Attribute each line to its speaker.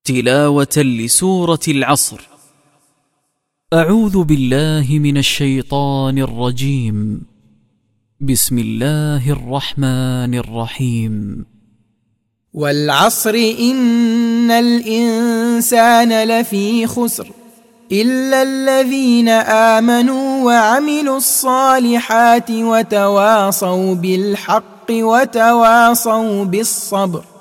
Speaker 1: تلاوة لسورة العصر. أعوذ بالله من الشيطان الرجيم. بسم الله الرحمن الرحيم.
Speaker 2: والعصر إن الإنسان لفي خسر إلا الذين آمنوا وعملوا الصالحات وتواصوا بالحق وتواصوا بالصبر.